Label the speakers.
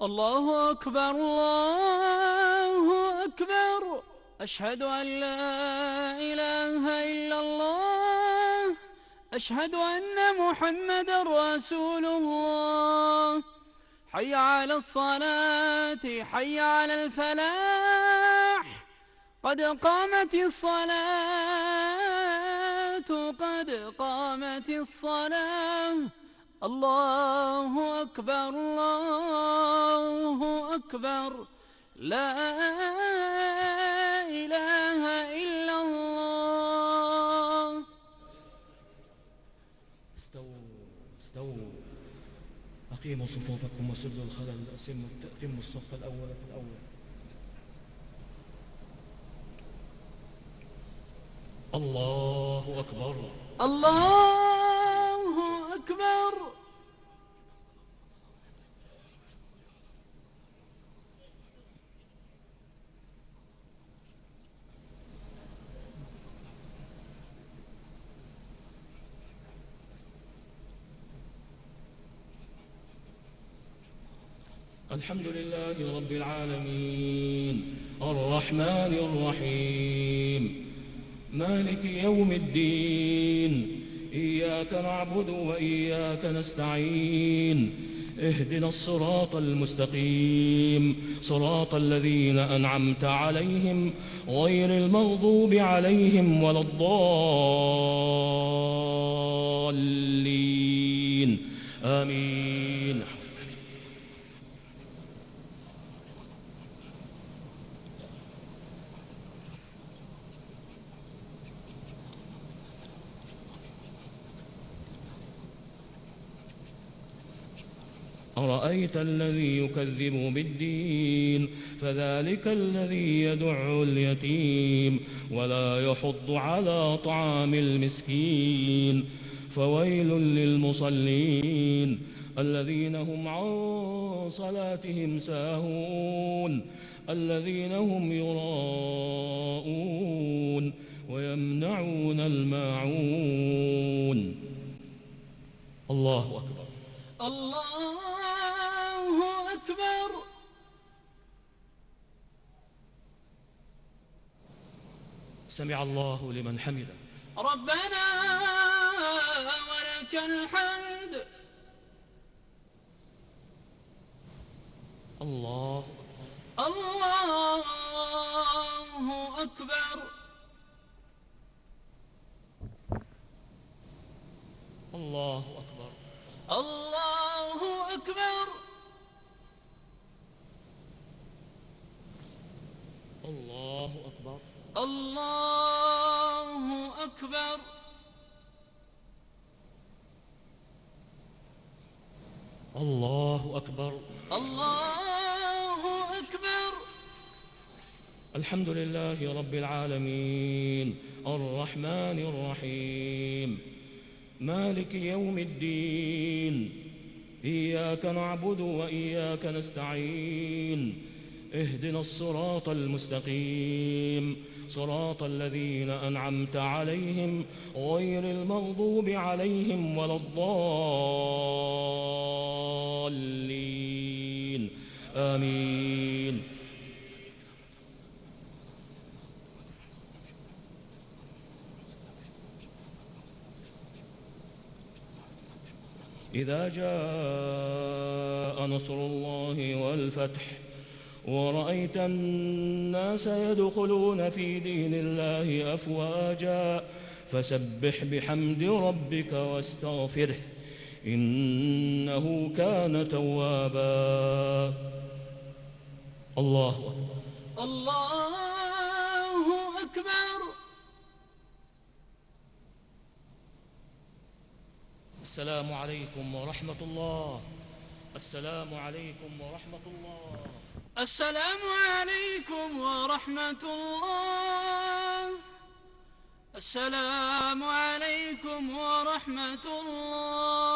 Speaker 1: الله أكبر الله أكبر. أشهد أن لا إله إلا الله. أشهد أن محمدًا رسول الله. حي على الصلاة حي على الفلاح. قد قامت الصلاة قد قامت الصلاة. الله أكبر الله أكبر. لا إله إلا الله.
Speaker 2: استووا أقيموا صفوفكم وسدوا الخلل. أتموا الصف الأول في الأول. الله أكبر
Speaker 1: الله أكبر.
Speaker 2: الحمد لله رب العالمين الرحمن الرحيم مالك يوم الدين. إياك نعبد وإياك نستعين. اهدنا الصراط المستقيم صراط الذين أنعمت عليهم غير المغضوب عليهم ولا الضالين. آمين. أرأيت الذي يكذب بالدين فذلك الذي يدع اليتيم ولا يحض على طعام المسكين. فويل للمصلين الذين هم عن صلاتهم ساهون الذين هم يراءون ويمنعون الماعون. الله أكبر
Speaker 1: الله أكبر.
Speaker 2: سمع الله لمن حمده.
Speaker 1: ربنا ولك الحمد.
Speaker 2: الله
Speaker 1: الله أكبر.
Speaker 2: الله أكبر.
Speaker 1: الله أكبر.
Speaker 2: الله أكبر.
Speaker 1: الله أكبر.
Speaker 2: الله أكبر.
Speaker 1: الله أكبر.
Speaker 2: الحمد لله رب العالمين الرحمن الرحيم مالك يوم الدين. إياك نعبد وإياك نستعين. اهدنا الصراط المستقيم صراط الذين أنعمت عليهم غير المغضوب عليهم ولا الضالين. آمين. إذا جاء نصر الله والفتح ورأيت الناس يدخلون في دين الله أفواجا فسبح بحمد ربك واستغفره إنه كان توابا. الله أكبر.
Speaker 1: الله أكبر.
Speaker 2: السلام عليكم ورحمة الله. السلام عليكم ورحمة الله.
Speaker 1: السلام عليكم ورحمة الله. السلام عليكم ورحمة الله.